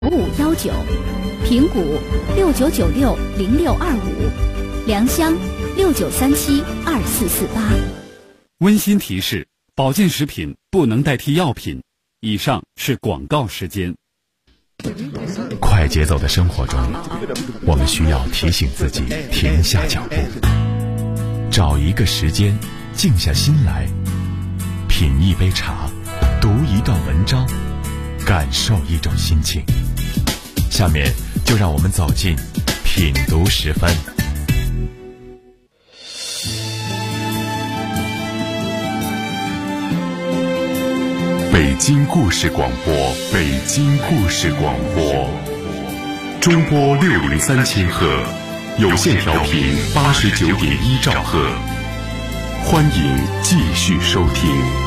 5519，平谷69960625，良乡69372448。 温馨提示：保健食品不能代替药品。以上是广告时间。 快节奏的生活中，我们需要提醒自己停下脚步，找一个时间，静下心来，品一杯茶，读一段文章，感受一种心情。下面就让我们走进品读10分。北京故事广播，北京故事广播，中波603千赫，有线调频89.1兆赫，欢迎继续收听。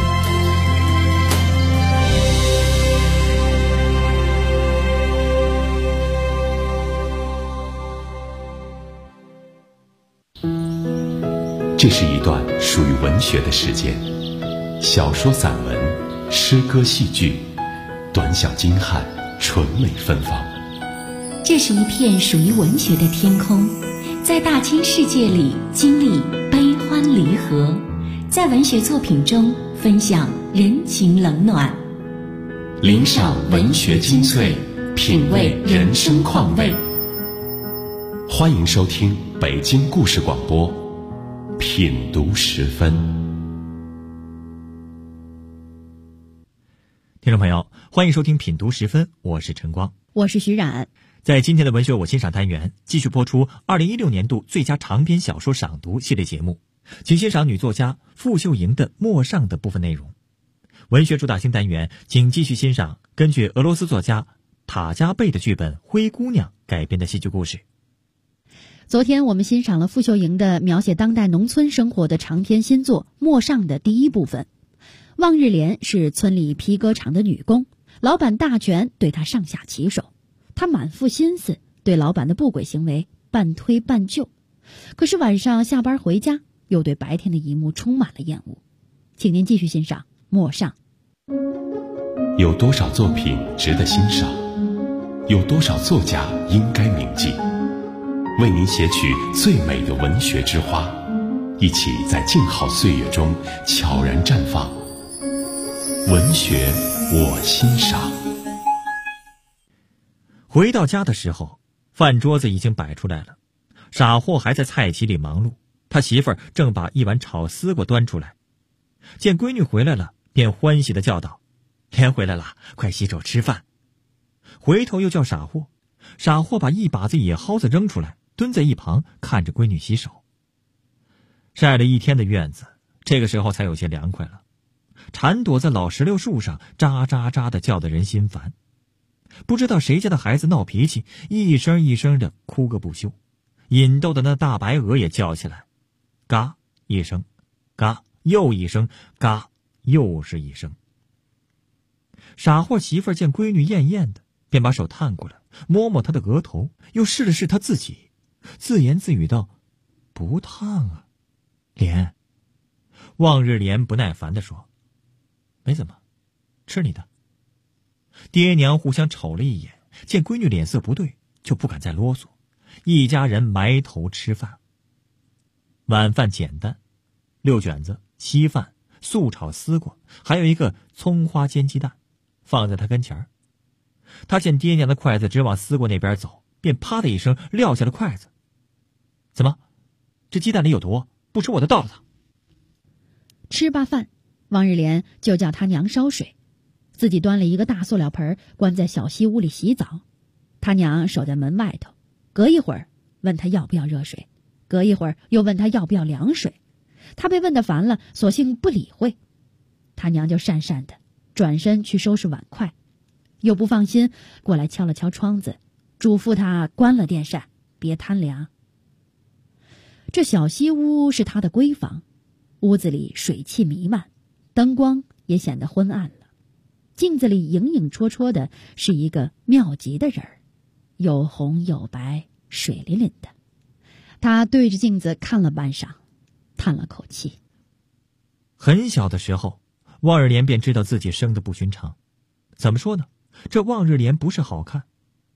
这是一段属于文学的时间，小说、散文、诗歌、戏剧，短小精悍，纯美芬芳。 这是一片属于文学的天空，在大千世界里经历悲欢离合，在文学作品中分享人情冷暖， 聆赏文学精粹，品味人生况味。欢迎收听北京故事广播，品读10分。 听众朋友，欢迎收听品读10分，我是陈光， 我是徐冉。 在今天的文学我欣赏单元，继续播出2016年度最佳长篇小说赏读系列节目，请欣赏女作家傅秀莹的《陌上》的部分内容。文学主打新单元，请继续欣赏根据俄罗斯作家塔加贝的剧本《灰姑娘》改编的戏剧故事。 昨天我们欣赏了傅秀莹的描写当代农村生活的长篇新作《陌上》的第一部分。望日莲是村里皮革厂的女工，老板大权对她上下其手，她满腹心思，对老板的不轨行为半推半就。可是晚上下班回家，又对白天的一幕充满了厌恶。请您继续欣赏《陌上》。 有多少作品值得欣赏？有多少作家应该铭记？为您写取最美的文学之花，一起在静好岁月中悄然绽放。文学我欣赏。 回到家的时候，饭桌子已经摆出来了，傻货还在菜畦里忙碌，他媳妇儿正把一碗炒丝瓜端出来。见闺女回来了，便欢喜地叫道：“莲回来了，快洗手吃饭。”回头又叫傻货，傻货把一把子野蒿子扔出来，蹲在一旁看着闺女洗手。晒了一天的院子，这个时候才有些凉快了。蝉躲在老石榴树上，喳喳喳地叫得人心烦。不知道谁家的孩子闹脾气，一声一声地哭个不休。引逗的那大白鹅也叫起来，嘎一声，嘎又一声，嘎又是一声。傻货媳妇儿见闺女艳艳的，便把手探过来，摸摸她的额头，又试了试她自己，自言自语道：“不烫啊。”莲，望日莲不耐烦地说：“没怎么，吃你的。”爹娘互相瞅了一眼，见闺女脸色不对，就不敢再啰嗦，一家人埋头吃饭。晚饭简单，6卷子、稀饭、素炒丝瓜，还有一个葱花煎鸡蛋，放在他跟前儿。他见爹娘的筷子直往丝瓜那边走，便啪的一声撂下了筷子。怎么，这鸡蛋里有毒？不吃我就倒了它。 吃罢饭，望日莲就叫他娘烧水，自己端了一个大塑料盆，关在小西屋里洗澡。他娘守在门外头，隔一会儿问他要不要热水，隔一会儿又问他要不要凉水。他被问得烦了，索性不理会。他娘就讪讪的转身去收拾碗筷，又不放心，过来敲了敲窗子，嘱咐他关了电扇，别贪凉。这小西屋是他的闺房，屋子里水汽弥漫，灯光也显得昏暗了。镜子里影影绰绰的是一个妙极的人儿，有红有白，水灵灵的。他对着镜子看了半晌，叹了口气。 很小的时候，望日莲便知道自己生得不寻常。怎么说呢？这望日莲不是好看，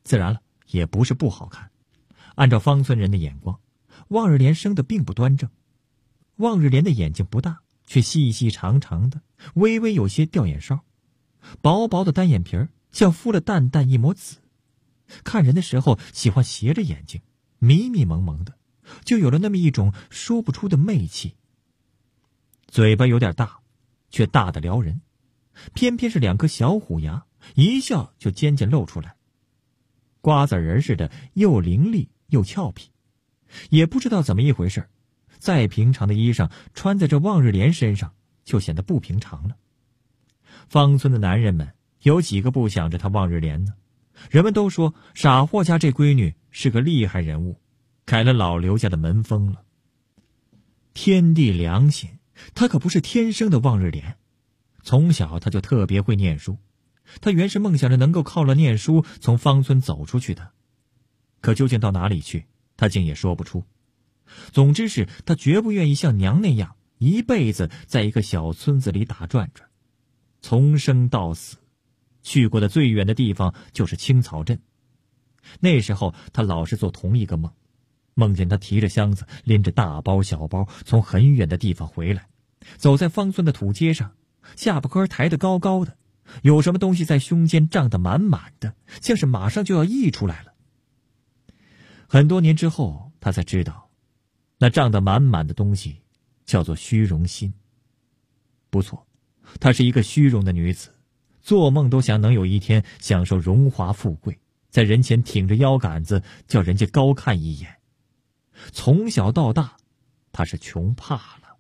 自然了，也不是不好看。按照方村人的眼光，望日莲生得并不端正。望日莲的眼睛不大，却细细长长的，微微有些吊眼梢，薄薄的单眼皮儿像敷了淡淡一抹紫。看人的时候喜欢斜着眼睛，迷迷蒙蒙的，就有了那么一种说不出的媚气。嘴巴有点大，却大得撩人，偏偏是2颗小虎牙，一笑就尖尖露出来，瓜子仁似的，又伶俐又俏皮。也不知道怎么一回事，再平常的衣裳穿在这望日莲身上就显得不平常了。方村的男人们有几个不想着他望日莲呢？人们都说傻货家这闺女是个厉害人物，改了老刘家的门风了。天地良心，她可不是天生的望日莲。从小她就特别会念书，她原是梦想着能够靠了念书从方村走出去的，可究竟到哪里去，她竟也说不出。总之是她绝不愿意像娘那样一辈子在一个小村子里打转转，从生到死。去过的最远的地方就是青草镇。那时候她老是做同一个梦，梦见她提着箱子，拎着大包小包从很远的地方回来，走在方村的土街上，下巴颏抬得高高的，有什么东西在胸间胀得满满的，像是马上就要溢出来了。很多年之后，她才知道，那胀得满满的东西叫做虚荣心。不错，她是一个虚荣的女子，做梦都想能有一天享受荣华富贵，在人前挺着腰杆子，叫人家高看一眼。从小到大，她是穷怕了。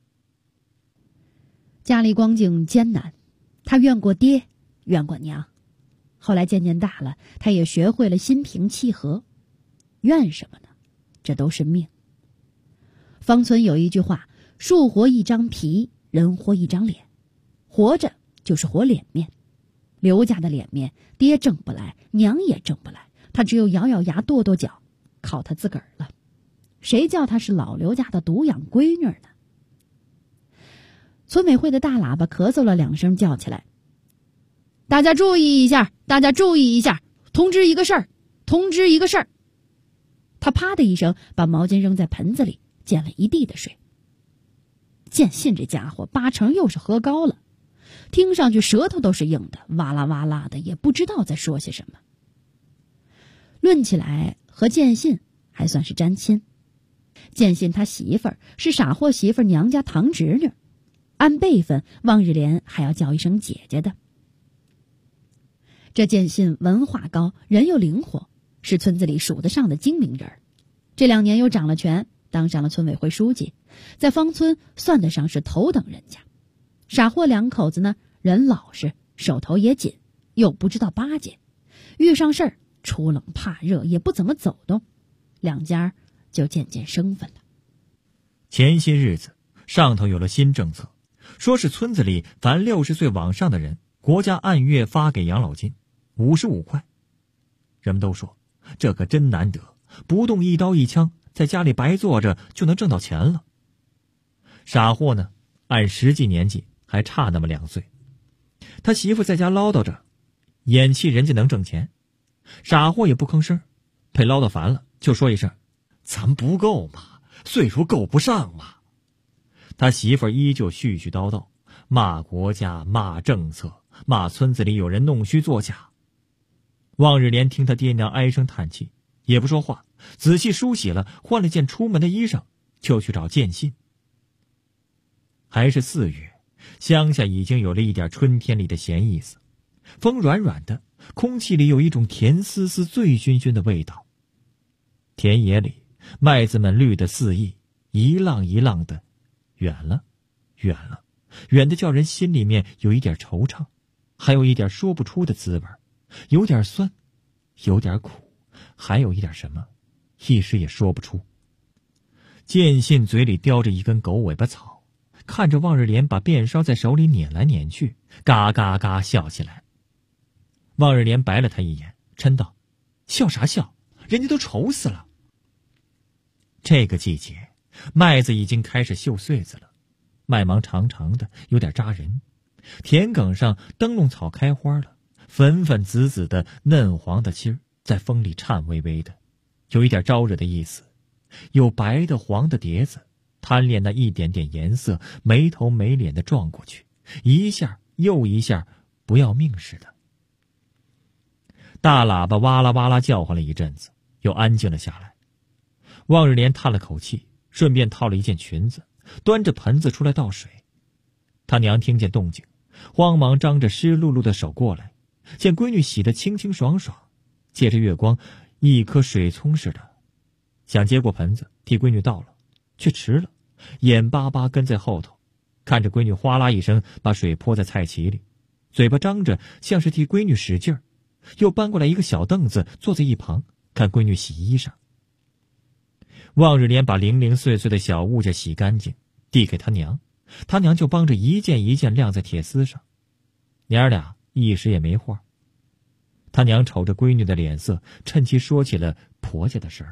家里光景艰难，她怨过爹，怨过娘。后来渐渐大了，她也学会了心平气和。怨什么呢？这都是命。方村有一句话：树活一张皮，人活一张脸。活着就是活脸面。刘家的脸面，爹挣不来，娘也挣不来，他只有咬咬牙跺跺脚，靠他自个儿了。谁叫他是老刘家的独养闺女呢？村委会的大喇叭咳嗽了2声，叫起来：大家注意一下，大家注意一下，通知一个事儿，通知一个事儿。他啪的一声把毛巾扔在盆子里，溅了一地的水。建信这家伙8成又是喝高了，听上去舌头都是硬的，哇啦哇啦的，也不知道在说些什么。论起来和建信还算是沾亲。建信他媳妇儿是傻货媳妇娘家堂侄女，按辈分望日莲还要叫一声姐姐的。这建信文化高，人又灵活，是村子里数得上的精明人。这2年又掌了权，当上了村委会书记，在方村算得上是头等人家。傻货2口子呢，人老实，手头也紧，又不知道巴结，遇上事儿出冷怕热，也不怎么走动，2家就渐渐生分了。 前些日子上头有了新政策，说是村子里凡60岁往上的人，国家按月发给养老金55块。人们都说这可真难得，不动一刀一枪，在家里白坐着就能挣到钱了。傻货呢，按实际年纪还差那么2岁。他媳妇在家唠叨着，眼气人家能挣钱，傻货也不吭声，被唠叨烦了就说一声：咱不够嘛，岁数够不上嘛。他媳妇依旧絮絮叨叨，骂国家，骂政策，骂村子里有人弄虚作假。望日莲听他爹娘唉声叹气，也不说话，仔细梳洗了，换了件出门的衣裳，就去找建信。还是4月，乡下已经有了一点春天里的闲意思，风软软的，空气里有一种甜丝丝、醉醺醺的味道。田野里，麦子们绿得四溢，一浪一浪的，远了，远了，远的叫人心里面有一点惆怅，还有一点说不出的滋味，有点酸，有点苦，还有一点什么，一时也说不出。建信嘴里叼着一根狗尾巴草，看着望日莲把便烧在手里捻来捻去，嘎嘎嘎笑起来。望日莲白了他一眼，嗔道：笑啥笑，人家都愁死了。这个季节，麦子已经开始秀穗子了，麦芒长长的，有点扎人。田埂上灯笼草开花了，粉粉紫紫的嫩黄的青儿， 在风里颤巍巍的，有一点招惹的意思。有白的黄的碟子，贪恋那一点点颜色，没头没脸的撞过去，一下又一下，不要命似的。大喇叭哇啦哇啦叫唤了一阵子，又安静了下来。望日莲叹了口气，顺便套了一件裙子，端着盆子出来倒水。他娘听见动静，慌忙张着湿漉漉的手过来，见闺女洗得清清爽爽，借着月光一颗水葱似的，想接过盆子替闺女倒了，却迟了，眼巴巴跟在后头，看着闺女哗啦一声把水泼在菜畦里，嘴巴张着像是替闺女使劲儿，又搬过来一个小凳子坐在一旁看闺女洗衣裳。望日莲把零零碎碎的小物件洗干净递给他娘，他娘就帮着一件一件晾在铁丝上。娘俩一时也没话。他娘瞅着闺女的脸色，趁机说起了婆家的事儿。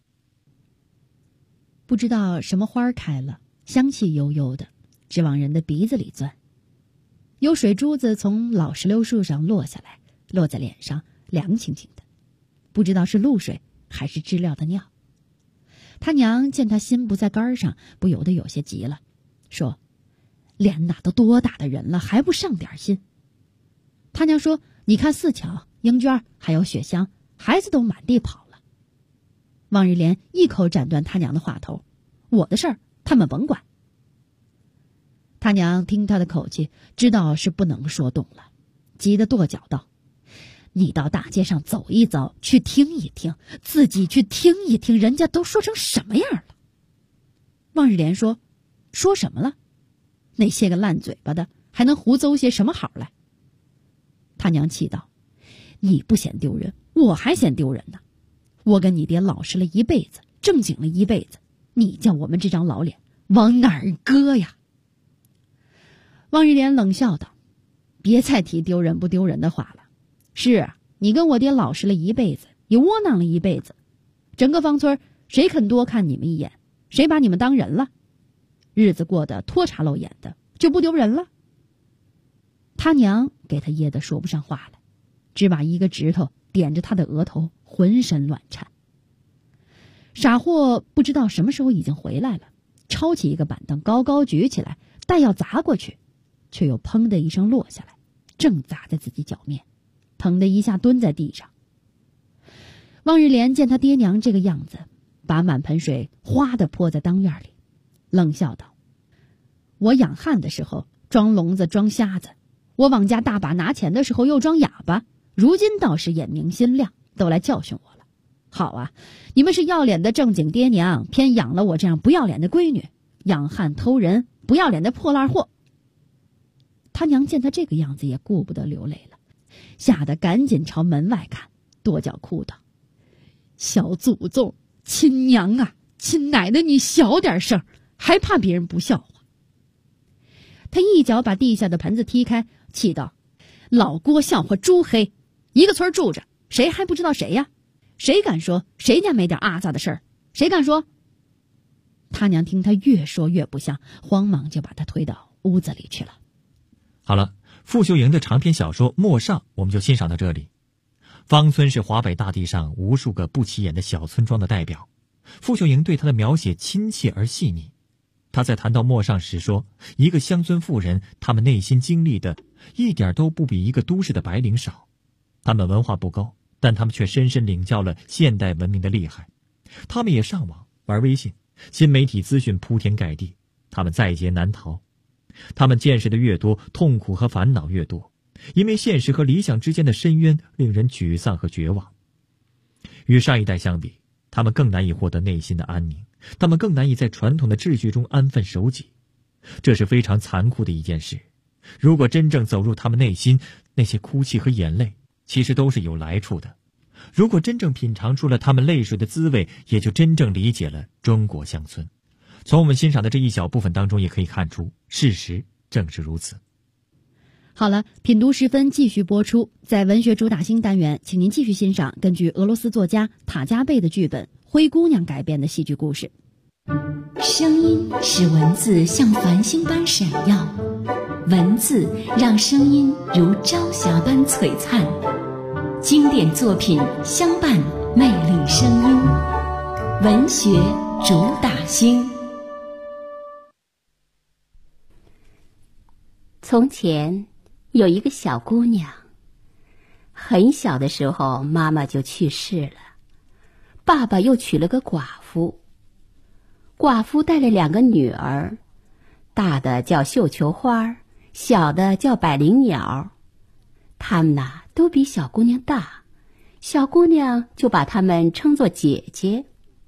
不知道什么花开了，香气悠悠的，直往人的鼻子里钻。有水珠子从老石榴树上落下来，落在脸上，凉清清的，不知道是露水还是知了的尿。他娘见他心不在杆上，不由得有些急了，说：“脸哪都多大的人了，还不上点心？”他娘说：“你看四巧、英娟还有雪香，孩子都满地跑了。”望日莲一口斩断他娘的话头：“我的事儿他们甭管。”他娘听他的口气，知道是不能说动了，急得跺脚道：“你到大街上走一走，去听一听，自己去听一听，人家都说成什么样了。”望日莲说：“说什么了？那些个烂嘴巴的还能胡诌些什么好来？”他娘气道：“你不嫌丢人，我还嫌丢人呢。我跟你爹老实了一辈子，正经了一辈子，你叫我们这张老脸往哪儿搁呀？”望日莲冷笑道：“别再提丢人不丢人的话了。是啊，你跟我爹老实了一辈子，也窝囊了一辈子，整个芳村谁肯多看你们一眼？谁把你们当人了？日子过得脱茶漏眼的，就不丢人了？”他娘给他噎得说不上话来，只把一个指头点着他的额头，浑身乱颤。傻货不知道什么时候已经回来了，抄起一个板凳高高举起来，待要砸过去，却又砰的一声落下来，正砸在自己脚面，疼的一下蹲在地上。望日莲见他爹娘这个样子，把满盆水哗的泼在当院里，冷笑道：“我养汉的时候装聋子装瞎子，我往家大把拿钱的时候又装哑巴，如今倒是眼明心亮，都来教训我了。好啊，你们是要脸的正经爹娘，偏养了我这样不要脸的闺女，养汉偷人不要脸的破烂货。”他娘见他这个样子，也顾不得流泪了，吓得赶紧朝门外看，跺脚哭道：“小祖宗，亲娘啊，亲奶奶，你小点声，还怕别人不笑话？”他一脚把地下的盆子踢开，气道：“老郭笑话猪黑，一个村住着，谁还不知道谁呀？谁敢说谁家没点阿杂的事儿？谁敢说？”他娘听他越说越不像，慌忙就把他推到屋子里去了。 好了，傅秀莹的长篇小说《陌上》我们就欣赏到这里。芳村是华北大地上无数个不起眼的小村庄的代表，傅秀莹对她的描写亲切而细腻。她在谈到陌上时说，一个乡村妇人，她们内心经历的一点都不比一个都市的白领少。她们文化不高，但她们却深深领教了现代文明的厉害。她们也上网玩微信，新媒体资讯铺天盖地，她们在劫难逃。他们见识的越多，痛苦和烦恼越多，因为现实和理想之间的深渊令人沮丧和绝望。与上一代相比，他们更难以获得内心的安宁，他们更难以在传统的秩序中安分守己。这是非常残酷的一件事。如果真正走入他们内心，那些哭泣和眼泪其实都是有来处的。如果真正品尝出了他们泪水的滋味，也就真正理解了中国乡村。从我们欣赏的这一小部分当中也可以看出，事实正是如此。 好了，品读时分继续播出。在文学主打星单元，请您继续欣赏根据俄罗斯作家塔加贝的剧本《灰姑娘》改编的戏剧故事。 声音使文字像繁星般闪耀，文字让声音如朝霞般璀璨。 经典作品相伴，魅力声音，文学主打星。从前有一个小姑娘，很小的时候妈妈就去世了，爸爸又娶了个寡妇。寡妇带了2个女儿，大的叫绣球花，小的叫百灵鸟。她们呐都比小姑娘大，小姑娘就把她们称作姐姐。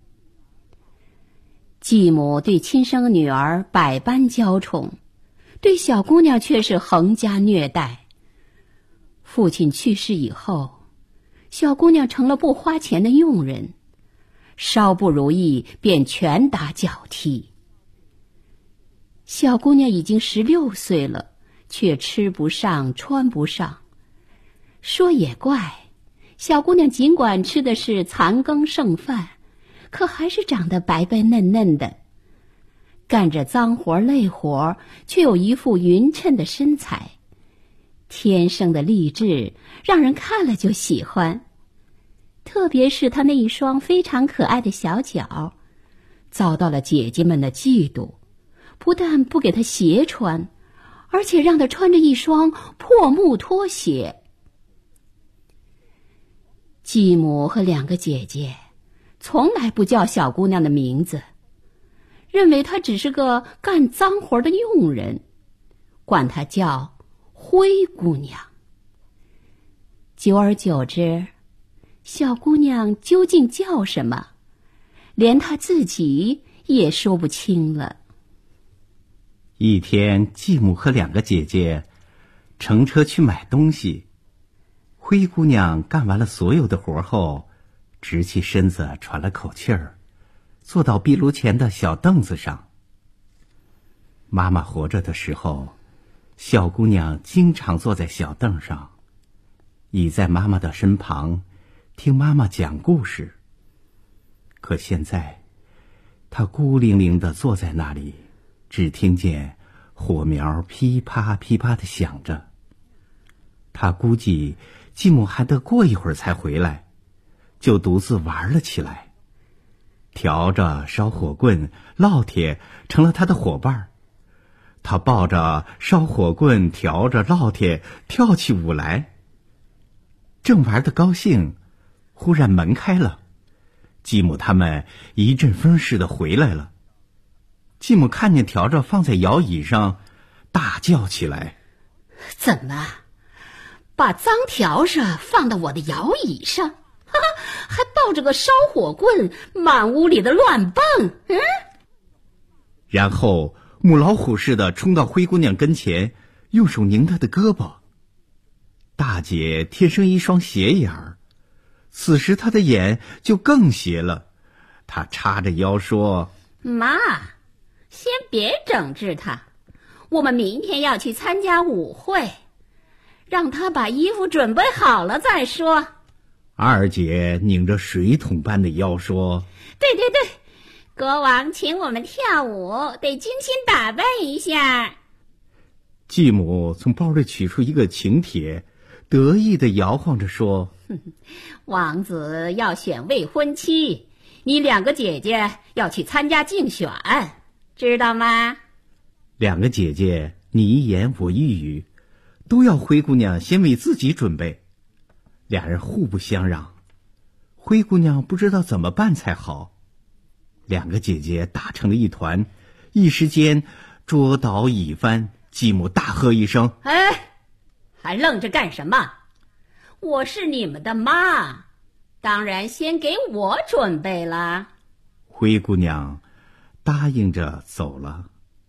继母对亲生女儿百般娇宠，对小姑娘却是横加虐待。父亲去世以后，小姑娘成了不花钱的佣人，稍不如意便拳打脚踢。小姑娘已经16岁了，却吃不上穿不上。说也怪，小姑娘尽管吃的是残羹剩饭，可还是长得白白嫩嫩的，干着脏活累活，却有一副匀称的身材，天生的丽质，让人看了就喜欢。特别是她那一双非常可爱的小脚，遭到了姐姐们的嫉妒，不但不给她鞋穿，而且让她穿着一双破木拖鞋。继母和2个姐姐从来不叫小姑娘的名字，认为她只是个干脏活的佣人，管她叫灰姑娘。久而久之，小姑娘究竟叫什么，连她自己也说不清了。 一天，继母和2个姐姐乘车去买东西。灰姑娘干完了所有的活后，直起身子喘了口气儿，坐到壁炉前的小凳子上。妈妈活着的时候，小姑娘经常坐在小凳上，倚在妈妈的身旁，听妈妈讲故事。可现在，她孤零零地坐在那里，只听见火苗噼啪噼啪地响着。她估计继母还得过一会儿才回来，就独自玩了起来。笤帚、烧火棍、烙铁成了他的伙伴，他抱着烧火棍、笤帚、烙铁跳起舞来。正玩得高兴，忽然门开了，继母他们一阵风似的回来了。继母看见笤帚放在摇椅上，大叫起来： 怎么把脏笤帚放到我的摇椅上，还抱着个烧火棍满屋里的乱蹦。 然后母老虎似的冲到灰姑娘跟前，用手拧她的胳膊。大姐天生一双斜眼儿，此时她的眼就更斜了。她叉着腰说： 妈，先别整治她，我们明天要去参加舞会，让她把衣服准备好了再说。 二姐拧着水桶般的腰说： 对，国王请我们跳舞，得精心打扮一下。 继母从包里取出一个请帖，得意地摇晃着说： 王子要选未婚妻，你2个姐姐要去参加竞选，知道吗 ？2个姐姐你一言我一语，都要灰姑娘先为自己准备。2人互不相让，灰姑娘不知道怎么办才好。2个姐姐打成了一团，一时间桌倒椅翻。继母大喝一声： 还愣着干什么？我是你们的妈，当然先给我准备了。 灰姑娘答应着走了。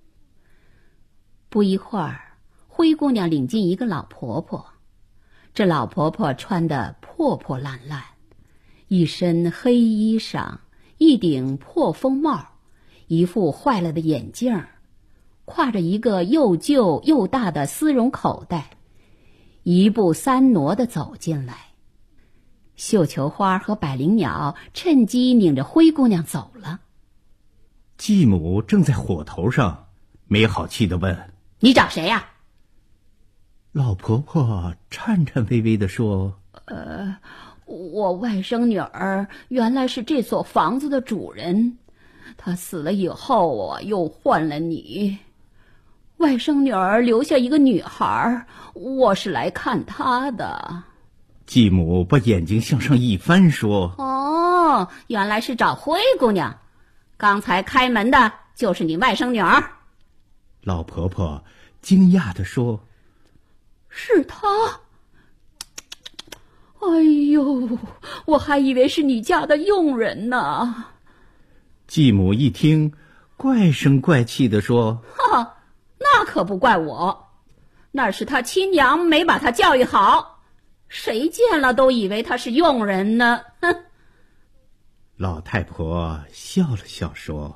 不一会儿，灰姑娘领进一个老婆婆。这老婆婆穿得破破烂烂，一身黑衣裳，一顶破风帽，一副坏了的眼镜，挎着一个又旧又大的丝绒口袋，一步3挪地走进来。绣球花和百灵鸟趁机拧着灰姑娘走了。 继母正在火头上，没好气地问： 你找谁呀？ 老婆婆颤颤巍巍地说： 我外甥女儿原来是这所房子的主人，她死了以后啊，又换了你。外甥女儿留下一个女孩，我是来看她的。 继母把眼睛向上一翻，说： 哦，原来是找灰姑娘，刚才开门的就是你外甥女儿。 老婆婆惊讶地说： 是她？哎呦，我还以为是你家的佣人呢。 继母一听，怪声怪气地说： 哈，那可不怪我，那是他亲娘没把他教育好，谁见了都以为他是佣人呢。哼！ 老太婆笑了笑说：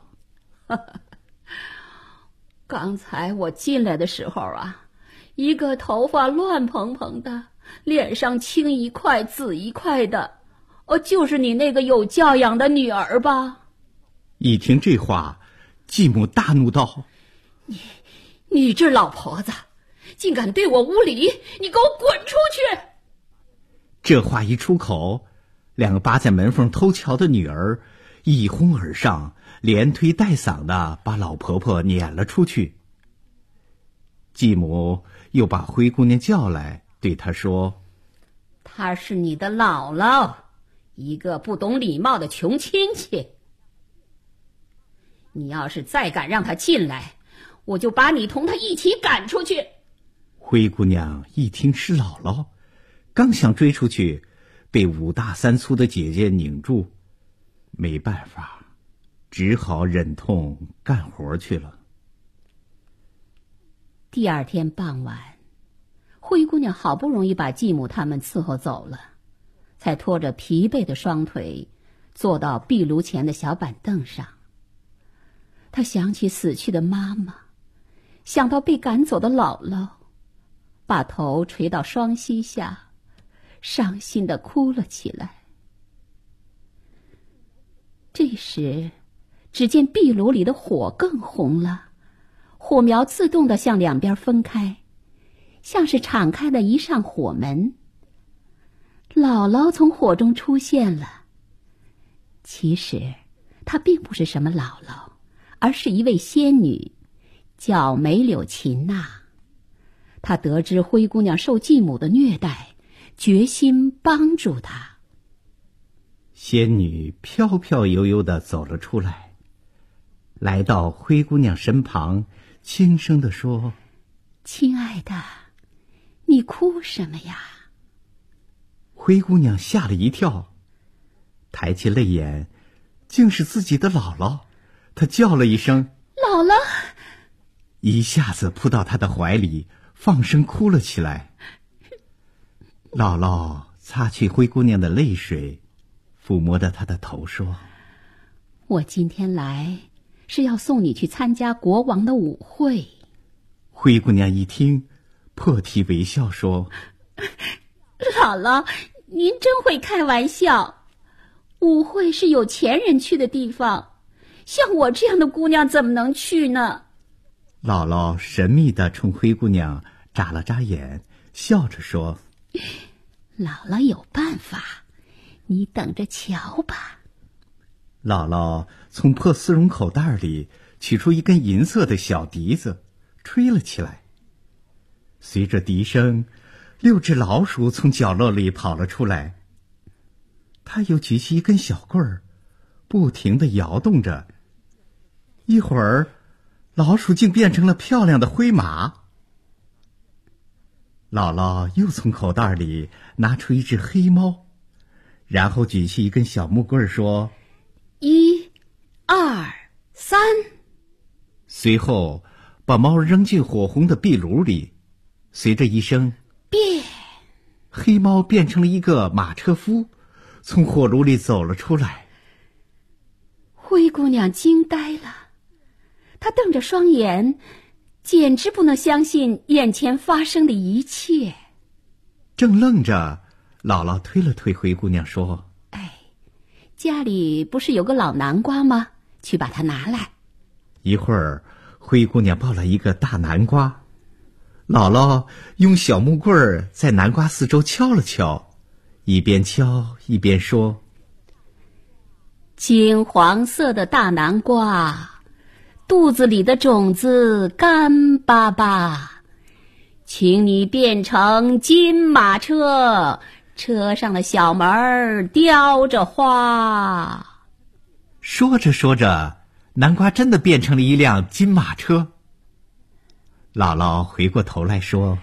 刚才我进来的时候啊，一个头发乱蓬蓬的，脸上青一块紫一块的，就是你那个有教养的女儿吧？ 一听这话，继母大怒道： 你这老婆子，竟敢对我无礼，你给我滚出去！ 这话一出口，两个扒在门缝偷瞧的女儿一哄而上，连推带搡的把老婆婆撵了出去。继母又把灰姑娘叫来，对她说： 她是你的姥姥，一个不懂礼貌的穷亲戚。你要是再敢让她进来，我就把你同她一起赶出去。 灰姑娘一听是姥姥，刚想追出去，被5大3粗的姐姐拧住，没办法，只好忍痛干活去了。 第二天傍晚，灰姑娘好不容易把继母他们伺候走了，才拖着疲惫的双腿坐到壁炉前的小板凳上。她想起死去的妈妈，想到被赶走的姥姥，把头垂到双膝下，伤心地哭了起来。这时，只见壁炉里的火更红了，火苗自动地向两边分开，像是敞开的一扇火门。姥姥从火中出现了。其实她并不是什么姥姥，而是一位仙女，叫梅柳琴娜。她得知灰姑娘受继母的虐待，决心帮助她。 仙女飘飘悠悠地走了出来，来到灰姑娘身旁，轻声地说： 亲爱的，你哭什么呀？ 灰姑娘吓了一跳，抬起泪眼，竟是自己的姥姥。她叫了一声姥姥， 一下子扑到她的怀里，放声哭了起来。姥姥擦去灰姑娘的泪水，抚摸着她的头说： 我今天来是要送你去参加国王的舞会。 灰姑娘一听，破涕为笑说： 姥姥，您真会开玩笑，舞会是有钱人去的地方，像我这样的姑娘怎么能去呢？ 姥姥神秘地冲灰姑娘眨了眨眼，笑着说： 姥姥有办法，你等着瞧吧。 姥姥从破丝绒口袋里取出一根银色的小笛子，吹了起来。随着笛声，6只老鼠从角落里跑了出来。她又举起一根小棍儿，不停地摇动着。一会儿，老鼠竟变成了漂亮的灰马。姥姥又从口袋里拿出一只黑猫，然后举起一根小木棍说： 1、2、3。 随后把猫扔进火红的壁炉里，随着一声变， 黑猫变成了一个马车夫，从火炉里走了出来。 灰姑娘惊呆了，她瞪着双眼，简直不能相信眼前发生的一切。 正愣着，姥姥推了推灰姑娘说： 家里不是有个老南瓜吗？去把它拿来。 一会儿，灰姑娘抱了一个大南瓜，姥姥用小木棍儿在南瓜四周敲了敲， 一边敲一边说： 金黄色的大南瓜，肚子里的种子干巴巴，请你变成金马车，车上的小门雕着花。 说着说着，南瓜真的变成了一辆金马车。姥姥回过头来说：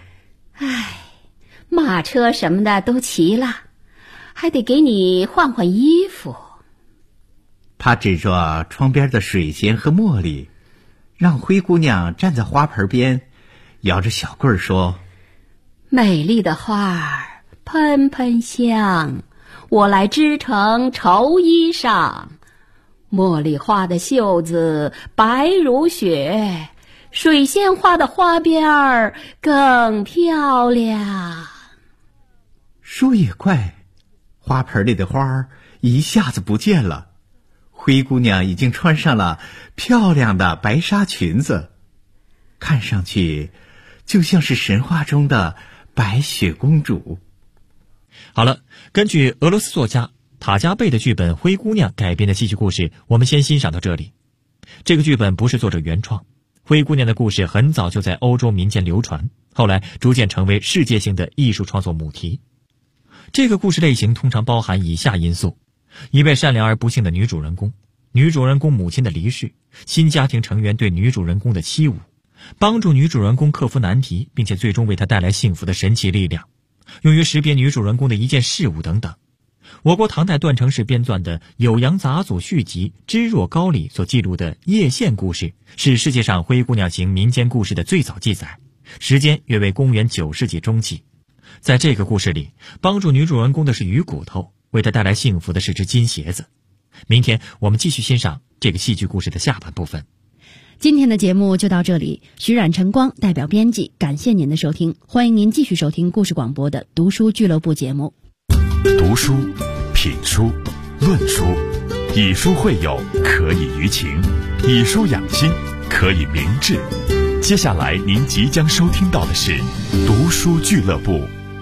马车什么的都齐了，还得给你换换衣服。 他指着窗边的水仙和茉莉，让灰姑娘站在花盆边，摇着小棍儿说： 美丽的花儿喷喷香，我来织成绸衣裳。茉莉花的袖子白如雪，水仙花的花边儿更漂亮。 说也怪，花盆里的花儿一下子不见了，灰姑娘已经穿上了漂亮的白纱裙子，看上去就像是神话中的白雪公主。 好了，根据俄罗斯作家塔加贝的剧本《灰姑娘》改编的戏剧故事，我们先欣赏到这里。这个剧本不是作者原创，灰姑娘的故事很早就在欧洲民间流传，后来逐渐成为世界性的艺术创作母题。这个故事类型通常包含以下因素：一位善良而不幸的女主人公，女主人公母亲的离世，新家庭成员对女主人公的欺侮，帮助女主人公克服难题并且最终为她带来幸福的神奇力量，用于识别女主人公的一件事物等等。我国唐代段成式编撰的《酉阳杂俎续集·知若高里》所记录的叶县故事，是世界上灰姑娘型民间故事的最早记载，时间约为公元9世纪中期。在这个故事里，帮助女主人公的是鱼骨头，为她带来幸福的是只金鞋子。明天我们继续欣赏这个戏剧故事的下半部分。 今天的节目就到这里，徐冉、晨光代表编辑，感谢您的收听，欢迎您继续收听故事广播的读书俱乐部节目。 读书、品书、论书，以书会友，可以娱情；以书养心，可以明志。接下来您即将收听到的是读书俱乐部。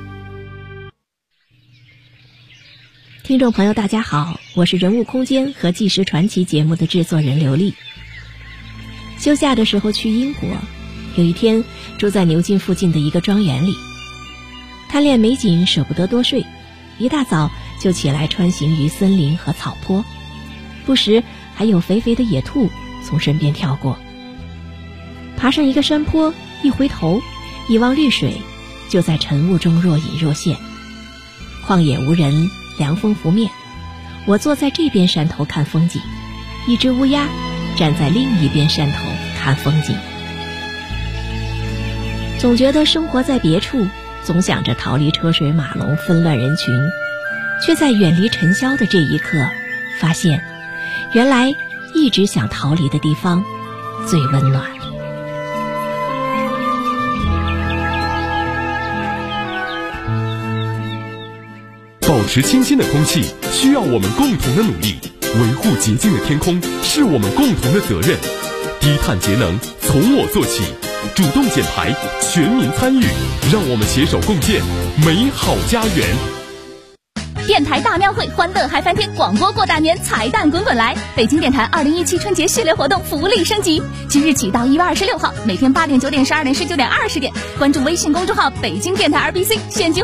听众朋友大家好，我是人物空间和纪实传奇节目的制作人刘丽。休假的时候去英国，有一天住在牛津附近的一个庄园里，贪恋美景舍不得多睡，一大早就起来穿行于森林和草坡，不时还有肥肥的野兔从身边跳过。爬上一个山坡，一回头一望绿水，就在晨雾中若隐若现。旷野无人，凉风拂面，我坐在这边山头看风景，一只乌鸦站在另一边山头看风景。总觉得生活在别处，总想着逃离车水马龙纷乱人群，却在远离尘嚣的这一刻发现，原来一直想逃离的地方最温暖。 保持清新的空气需要我们共同的努力，维护洁净的天空是我们共同的责任。低碳节能从我做起，主动减排，全民参与，让我们携手共建美好家园。 电台大庙会，欢乐嗨翻天，广播过大年，彩蛋滚滚来！北京电台2017春节系列活动福利升级，即日起到1月26号，每天8点、9点、12点、19点、20点，关注微信公众号北京电台 RBC， 现金